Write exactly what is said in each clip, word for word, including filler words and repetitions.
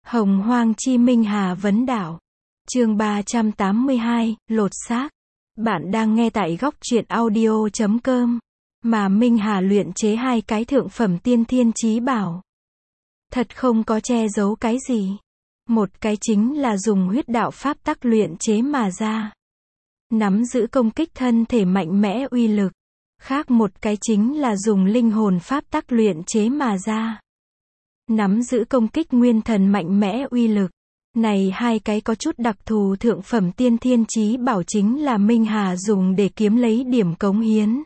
Hồng Hoang Chi Minh Hà vấn đảo. Chương ba trăm tám mươi hai, lột xác. Bạn đang nghe tại góc truyện audio chấm com. Mà Minh Hà luyện chế hai cái thượng phẩm tiên thiên chí bảo. Thật không có che giấu cái gì. Một cái chính là dùng huyết đạo pháp tắc luyện chế mà ra. Nắm giữ công kích thân thể mạnh mẽ uy lực. Khác một cái chính là dùng linh hồn pháp tắc luyện chế mà ra. Nắm giữ công kích nguyên thần mạnh mẽ uy lực. Này hai cái có chút đặc thù thượng phẩm tiên thiên chí bảo chính là Minh Hà dùng để kiếm lấy điểm cống hiến.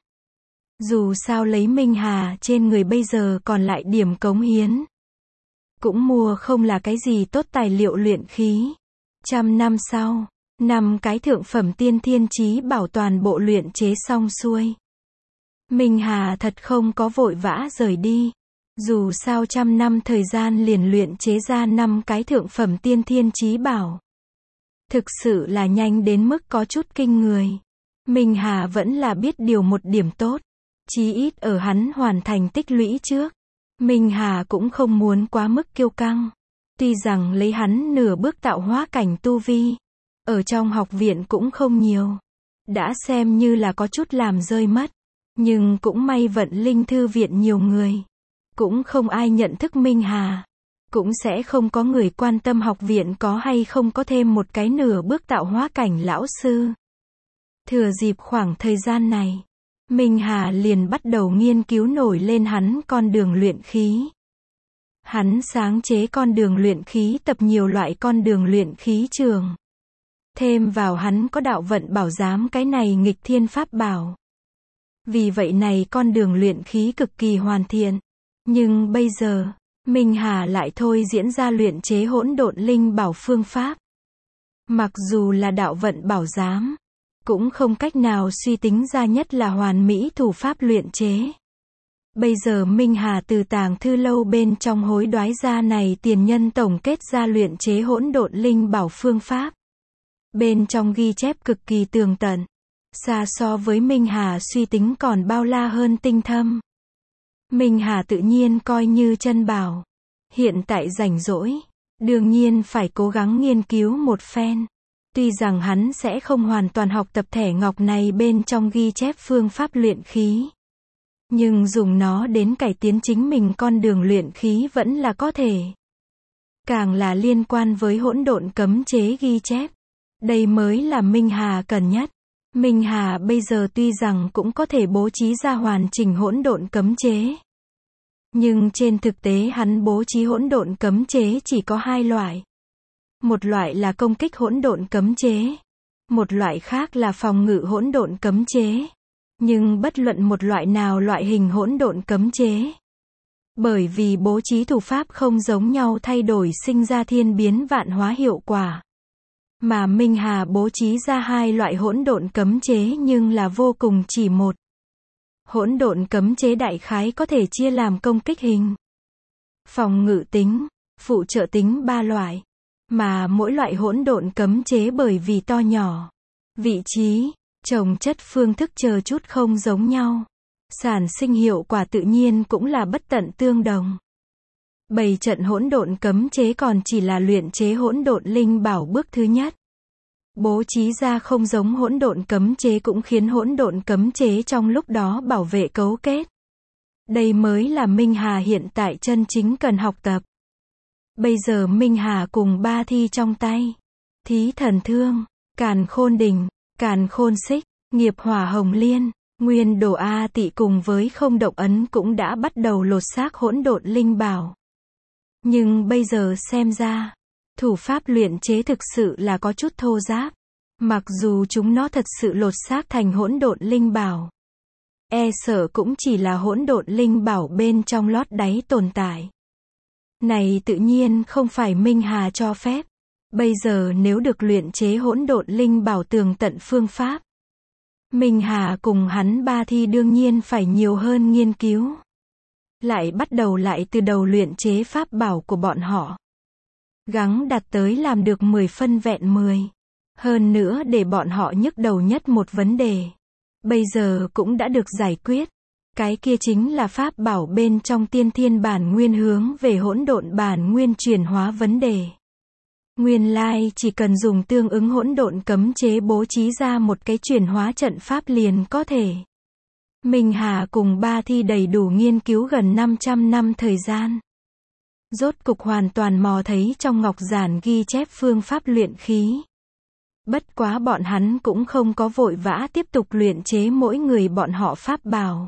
Dù sao lấy Minh Hà trên người bây giờ còn lại điểm cống hiến. Cũng mua không là cái gì tốt tài liệu luyện khí. Trăm năm sau, năm cái thượng phẩm tiên thiên chí bảo toàn bộ luyện chế xong xuôi. Minh Hà thật không có vội vã rời đi. Dù sao trăm năm thời gian liền luyện chế ra năm cái thượng phẩm tiên thiên chí bảo. Thực sự là nhanh đến mức có chút kinh người. Minh Hà vẫn là biết điều một điểm tốt. Chí ít ở hắn hoàn thành tích lũy trước. Minh Hà cũng không muốn quá mức kiêu căng. Tuy rằng lấy hắn nửa bước tạo hóa cảnh tu vi. Ở trong học viện cũng không nhiều. Đã xem như là có chút làm rơi mất. Nhưng cũng may vận linh thư viện nhiều người. Cũng không ai nhận thức Minh Hà. Cũng sẽ không có người quan tâm học viện có hay không có thêm một cái nửa bước tạo hóa cảnh lão sư. Thừa dịp khoảng thời gian này, Minh Hà liền bắt đầu nghiên cứu nổi lên hắn con đường luyện khí. Hắn sáng chế con đường luyện khí tập nhiều loại con đường luyện khí trường. Thêm vào hắn có đạo vận bảo giám cái này nghịch thiên pháp bảo. Vì vậy này con đường luyện khí cực kỳ hoàn thiện. Nhưng bây giờ, Minh Hà lại thôi diễn ra luyện chế hỗn độn linh bảo phương pháp. Mặc dù là đạo vận bảo giám, cũng không cách nào suy tính ra nhất là hoàn mỹ thủ pháp luyện chế. Bây giờ Minh Hà từ tàng thư lâu bên trong hối đoái ra này tiền nhân tổng kết ra luyện chế hỗn độn linh bảo phương pháp. Bên trong ghi chép cực kỳ tường tận, xa so với Minh Hà suy tính còn bao la hơn tinh thâm. Minh Hà tự nhiên coi như chân bảo. Hiện tại rảnh rỗi, đương nhiên phải cố gắng nghiên cứu một phen. Tuy rằng hắn sẽ không hoàn toàn học tập thẻ ngọc này bên trong ghi chép phương pháp luyện khí. Nhưng dùng nó đến cải tiến chính mình con đường luyện khí vẫn là có thể. Càng là liên quan với hỗn độn cấm chế ghi chép. Đây mới là Minh Hà cần nhất. Minh Hà bây giờ tuy rằng cũng có thể bố trí ra hoàn chỉnh hỗn độn cấm chế. Nhưng trên thực tế hắn bố trí hỗn độn cấm chế chỉ có hai loại. Một loại là công kích hỗn độn cấm chế. Một loại khác là phòng ngự hỗn độn cấm chế. Nhưng bất luận một loại nào loại hình hỗn độn cấm chế. Bởi vì bố trí thủ pháp không giống nhau thay đổi sinh ra thiên biến vạn hóa hiệu quả. Mà Minh Hà bố trí ra hai loại hỗn độn cấm chế nhưng là vô cùng chỉ một. Hỗn độn cấm chế đại khái có thể chia làm công kích hình, phòng ngự tính, phụ trợ tính ba loại. Mà mỗi loại hỗn độn cấm chế bởi vì to nhỏ, vị trí, trồng chất phương thức chờ chút không giống nhau. Sản sinh hiệu quả tự nhiên cũng là bất tận tương đồng. Bày trận hỗn độn cấm chế còn chỉ là luyện chế hỗn độn linh bảo bước thứ nhất. Bố trí ra không giống hỗn độn cấm chế cũng khiến hỗn độn cấm chế trong lúc đó bảo vệ cấu kết. Đây mới là Minh Hà hiện tại chân chính cần học tập. Bây giờ Minh Hà cùng ba thi trong tay. Thí thần thương, càn khôn đỉnh, càn khôn xích, nghiệp hỏa hồng liên, nguyên đồ A tị cùng với không động ấn cũng đã bắt đầu lột xác hỗn độn linh bảo. Nhưng bây giờ xem ra, thủ pháp luyện chế thực sự là có chút thô ráp. Mặc dù chúng nó thật sự lột xác thành hỗn độn linh bảo. E sợ cũng chỉ là hỗn độn linh bảo bên trong lót đáy tồn tại. Này tự nhiên không phải Minh Hà cho phép. Bây giờ nếu được luyện chế hỗn độn linh bảo tường tận phương pháp. Minh Hà cùng hắn ba thi đương nhiên phải nhiều hơn nghiên cứu. Lại bắt đầu lại từ đầu luyện chế pháp bảo của bọn họ. Gắng đạt tới làm được mười phân vẹn mười. Hơn nữa để bọn họ nhức đầu nhất một vấn đề. Bây giờ cũng đã được giải quyết. Cái kia chính là pháp bảo bên trong tiên thiên bản nguyên hướng về hỗn độn bản nguyên chuyển hóa vấn đề. Nguyên lai chỉ cần dùng tương ứng hỗn độn cấm chế bố trí ra một cái chuyển hóa trận pháp liền có thể. Minh Hà cùng Ba Thi đầy đủ nghiên cứu gần năm trăm năm thời gian. Rốt cục hoàn toàn mò thấy trong ngọc giản ghi chép phương pháp luyện khí. Bất quá bọn hắn cũng không có vội vã tiếp tục luyện chế mỗi người bọn họ pháp bảo.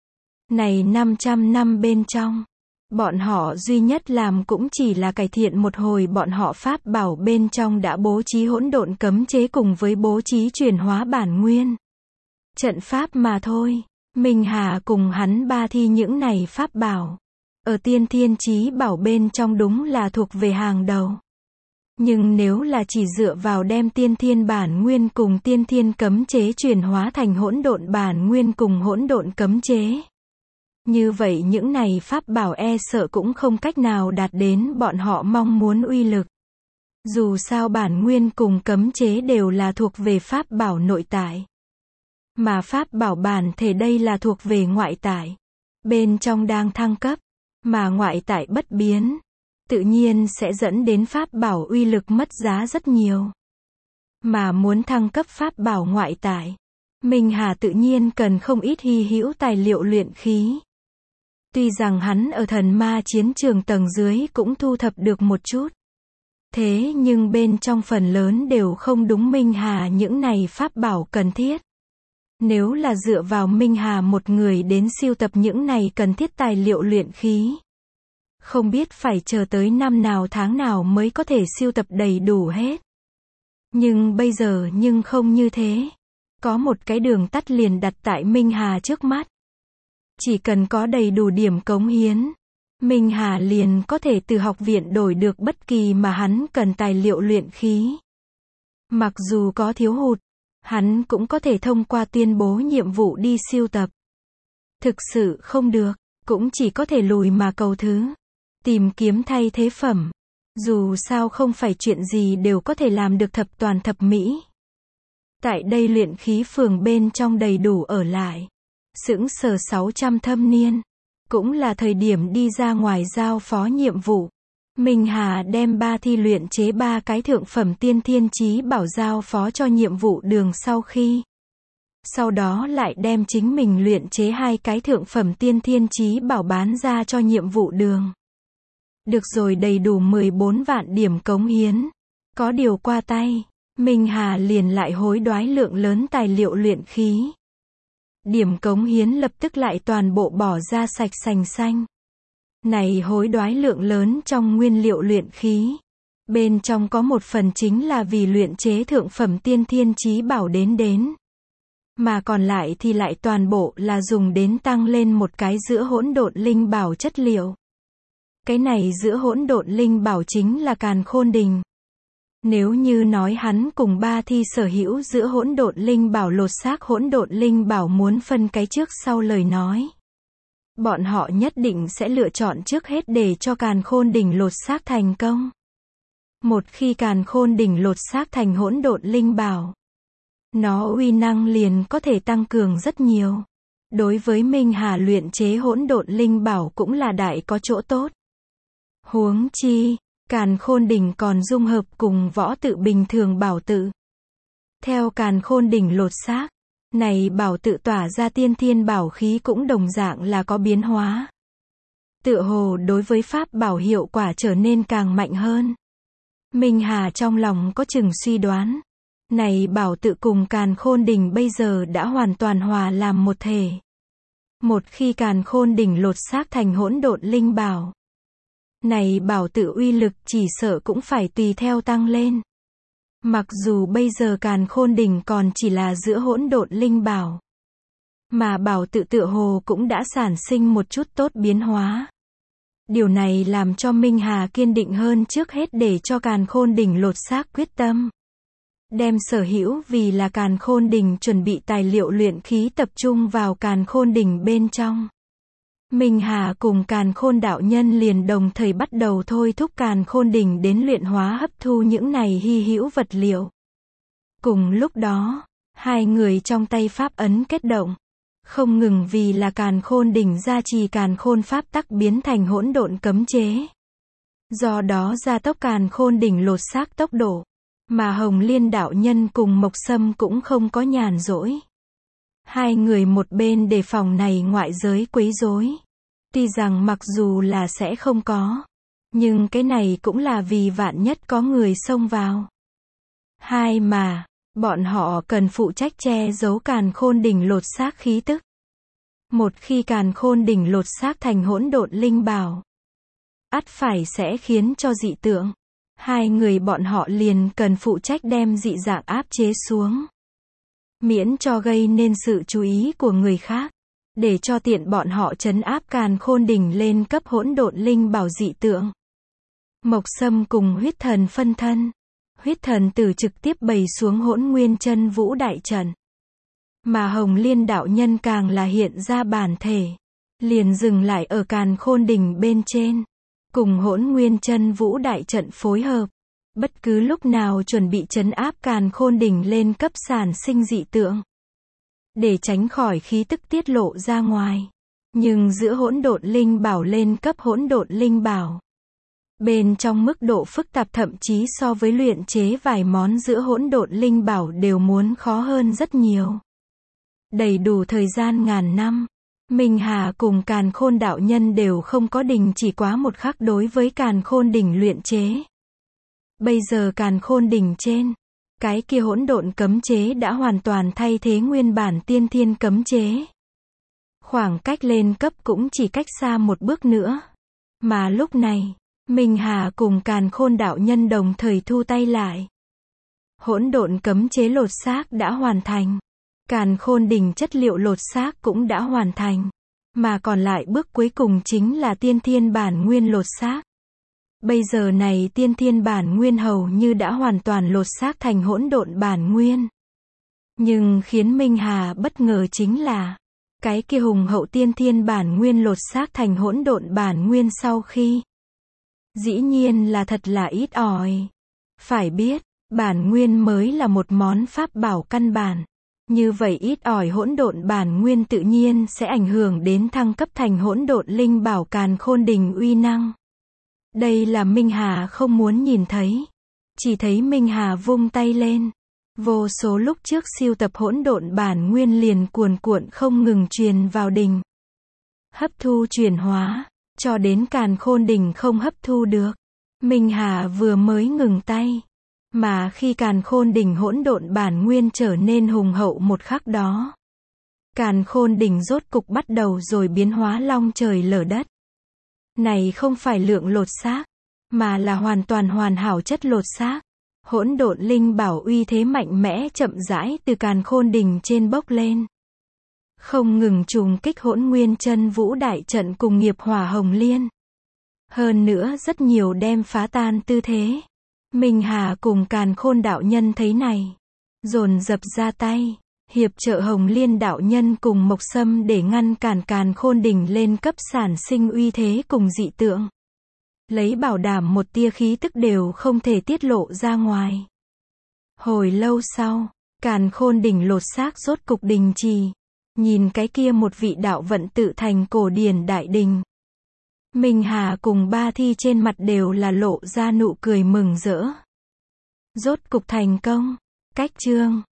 Này năm trăm năm bên trong, bọn họ duy nhất làm cũng chỉ là cải thiện một hồi bọn họ pháp bảo bên trong đã bố trí hỗn độn cấm chế cùng với bố trí chuyển hóa bản nguyên. Trận pháp mà thôi. Minh Hà cùng hắn Ba Thi những này pháp bảo. Ở tiên thiên chí bảo bên trong đúng là thuộc về hàng đầu. Nhưng nếu là chỉ dựa vào đem tiên thiên bản nguyên cùng tiên thiên cấm chế chuyển hóa thành hỗn độn bản nguyên cùng hỗn độn cấm chế. Như vậy những này pháp bảo e sợ cũng không cách nào đạt đến bọn họ mong muốn uy lực. Dù sao bản nguyên cùng cấm chế đều là thuộc về pháp bảo nội tại. Mà pháp bảo bản thể đây là thuộc về ngoại tại. Bên trong đang thăng cấp. Mà ngoại tại bất biến. Tự nhiên sẽ dẫn đến pháp bảo uy lực mất giá rất nhiều. Mà muốn thăng cấp pháp bảo ngoại tại. Minh Hà tự nhiên cần không ít hy hữu tài liệu luyện khí. Tuy rằng hắn ở thần ma chiến trường tầng dưới cũng thu thập được một chút. Thế nhưng bên trong phần lớn đều không đúng Minh Hà những này pháp bảo cần thiết. Nếu là dựa vào Minh Hà một người đến sưu tập những này cần thiết tài liệu luyện khí. Không biết phải chờ tới năm nào tháng nào mới có thể sưu tập đầy đủ hết. Nhưng bây giờ nhưng không như thế. Có một cái đường tắt liền đặt tại Minh Hà trước mắt. Chỉ cần có đầy đủ điểm cống hiến. Minh Hà liền có thể từ học viện đổi được bất kỳ mà hắn cần tài liệu luyện khí. Mặc dù có thiếu hụt. Hắn cũng có thể thông qua tuyên bố nhiệm vụ đi sưu tập. Thực sự không được, cũng chỉ có thể lùi mà cầu thứ. Tìm kiếm thay thế phẩm. Dù sao không phải chuyện gì đều có thể làm được thập toàn thập mỹ. Tại đây luyện khí phường bên trong đầy đủ ở lại. Sững sờ sáu trăm thâm niên. Cũng là thời điểm đi ra ngoài giao phó nhiệm vụ. Minh Hà đem Ba Thi luyện chế ba cái thượng phẩm tiên thiên chí bảo giao phó cho nhiệm vụ đường sau khi. Sau đó lại đem chính mình luyện chế hai cái thượng phẩm tiên thiên chí bảo bán ra cho nhiệm vụ đường. Được rồi, đầy đủ mười bốn vạn điểm cống hiến. Có điều qua tay, Minh Hà liền lại hối đoái lượng lớn tài liệu luyện khí. Điểm cống hiến lập tức lại toàn bộ bỏ ra sạch sành xanh. Này hối đoái lượng lớn trong nguyên liệu luyện khí. Bên trong có một phần chính là vì luyện chế thượng phẩm tiên thiên chí bảo đến đến. Mà còn lại thì lại toàn bộ là dùng đến tăng lên một cái giữa hỗn độn linh bảo chất liệu. Cái này giữa hỗn độn linh bảo chính là Càn Khôn Đình. Nếu như nói hắn cùng Ba Thi sở hữu giữa hỗn độn linh bảo lột xác hỗn độn linh bảo muốn phân cái trước sau lời nói. Bọn họ nhất định sẽ lựa chọn trước hết để cho Càn Khôn Đỉnh lột xác thành công. Một khi Càn Khôn Đỉnh lột xác thành hỗn độn linh bảo, nó uy năng liền có thể tăng cường rất nhiều. Đối với Minh Hà luyện chế hỗn độn linh bảo cũng là đại có chỗ tốt. Huống chi, Càn Khôn Đỉnh còn dung hợp cùng võ tự bình thường bảo tự. Theo Càn Khôn Đỉnh lột xác, này bảo tự tỏa ra tiên thiên bảo khí cũng đồng dạng là có biến hóa. Tựa hồ đối với pháp bảo hiệu quả trở nên càng mạnh hơn. Minh Hà trong lòng có chừng suy đoán. Này bảo tự cùng Càn Khôn Đỉnh bây giờ đã hoàn toàn hòa làm một thể. Một khi Càn Khôn Đỉnh lột xác thành hỗn độn linh bảo, này bảo tự uy lực chỉ sợ cũng phải tùy theo tăng lên. Mặc dù bây giờ Càn Khôn Đỉnh còn chỉ là giữa hỗn độn linh bảo, mà bảo tự tựa hồ cũng đã sản sinh một chút tốt biến hóa. Điều này làm cho Minh Hà kiên định hơn trước hết để cho Càn Khôn Đỉnh lột xác quyết tâm. Đem sở hữu vì là Càn Khôn Đỉnh chuẩn bị tài liệu luyện khí tập trung vào Càn Khôn Đỉnh bên trong. Minh Hà cùng Càn Khôn đạo nhân liền đồng thời bắt đầu thôi thúc Càn Khôn Đỉnh đến luyện hóa hấp thu những này hy hữu vật liệu. Cùng lúc đó, hai người trong tay pháp ấn kết động. Không ngừng vì là càn khôn đỉnh gia trì càn khôn pháp tắc biến thành hỗn độn cấm chế. Do đó gia tốc càn khôn đỉnh lột xác tốc độ. Mà Hồng Liên đạo nhân cùng Mộc Sâm cũng không có nhàn rỗi. Hai người một bên đề phòng này ngoại giới quấy rối. Tuy rằng mặc dù là sẽ không có. Nhưng cái này cũng là vì vạn nhất có người xông vào. Hai mà, bọn họ cần phụ trách che giấu càn khôn đỉnh lột xác khí tức. Một khi càn khôn đỉnh lột xác thành hỗn độn linh bảo, ắt phải sẽ khiến cho dị tượng. Hai người bọn họ liền cần phụ trách đem dị dạng áp chế xuống. Miễn cho gây nên sự chú ý của người khác. Để cho tiện bọn họ trấn áp càn khôn đỉnh lên cấp hỗn độn linh bảo dị tượng. Mộc Sâm cùng huyết thần phân thân. Huyết thần tử trực tiếp bày xuống hỗn nguyên chân vũ đại trận. Mà Hồng Liên đạo nhân càng là hiện ra bản thể. Liền dừng lại ở càn khôn đỉnh bên trên. Cùng hỗn nguyên chân vũ đại trận phối hợp. Bất cứ lúc nào chuẩn bị trấn áp càn khôn đỉnh lên cấp sản sinh dị tượng. Để tránh khỏi khí tức tiết lộ ra ngoài. Nhưng giữa hỗn độn linh bảo lên cấp hỗn độn linh bảo. Bên trong mức độ phức tạp thậm chí so với luyện chế vài món giữa hỗn độn linh bảo đều muốn khó hơn rất nhiều. Đầy đủ thời gian ngàn năm. Minh Hà cùng càn khôn đạo nhân đều không có đình chỉ quá một khắc đối với càn khôn đỉnh luyện chế. Bây giờ càn khôn đỉnh trên. Cái kia hỗn độn cấm chế đã hoàn toàn thay thế nguyên bản tiên thiên cấm chế. Khoảng cách lên cấp cũng chỉ cách xa một bước nữa. Mà lúc này, Minh Hà cùng càn khôn đạo nhân đồng thời thu tay lại. Hỗn độn cấm chế lột xác đã hoàn thành. Càn khôn đỉnh chất liệu lột xác cũng đã hoàn thành. Mà còn lại bước cuối cùng chính là tiên thiên bản nguyên lột xác. Bây giờ này tiên thiên bản nguyên hầu như đã hoàn toàn lột xác thành hỗn độn bản nguyên. Nhưng khiến Minh Hà bất ngờ chính là, cái kia hùng hậu tiên thiên bản nguyên lột xác thành hỗn độn bản nguyên sau khi. Dĩ nhiên là thật là ít ỏi. Phải biết, bản nguyên mới là một món pháp bảo căn bản. Như vậy ít ỏi hỗn độn bản nguyên tự nhiên sẽ ảnh hưởng đến thăng cấp thành hỗn độn linh bảo càn khôn đỉnh uy năng. Đây là Minh Hà không muốn nhìn thấy. Chỉ thấy Minh Hà vung tay lên. Vô số lúc trước siêu tập hỗn độn bản nguyên liền cuồn cuộn không ngừng truyền vào đỉnh. Hấp thu chuyển hóa, cho đến càn khôn đỉnh không hấp thu được. Minh Hà vừa mới ngừng tay. Mà khi càn khôn đỉnh hỗn độn bản nguyên trở nên hùng hậu một khắc đó. Càn khôn đỉnh rốt cục bắt đầu rồi biến hóa long trời lở đất. Này không phải lượng lột xác, mà là hoàn toàn hoàn hảo chất lột xác. Hỗn độn linh bảo uy thế mạnh mẽ chậm rãi từ càn khôn đỉnh trên bốc lên. Không ngừng trùng kích hỗn nguyên chân vũ đại trận cùng nghiệp hỏa hồng liên. Hơn nữa rất nhiều đem phá tan tư thế. Minh Hà cùng càn khôn đạo nhân thấy này. Dồn dập ra tay. Hiệp trợ Hồng Liên đạo nhân cùng Mộc Sâm để ngăn cản càn khôn đỉnh lên cấp sản sinh uy thế cùng dị tượng. Lấy bảo đảm một tia khí tức đều không thể tiết lộ ra ngoài. Hồi lâu sau, càn khôn đỉnh lột xác rốt cục đình trì. Nhìn cái kia một vị đạo vận tự thành cổ điển đại đình. Minh Hà cùng ba thi trên mặt đều là lộ ra nụ cười mừng rỡ. Rốt cục thành công. Cách chương